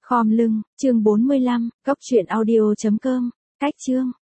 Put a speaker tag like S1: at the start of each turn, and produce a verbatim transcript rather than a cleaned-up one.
S1: Khom lưng, chương bốn mươi lăm, cốc truyện audio chấm com, cách chương.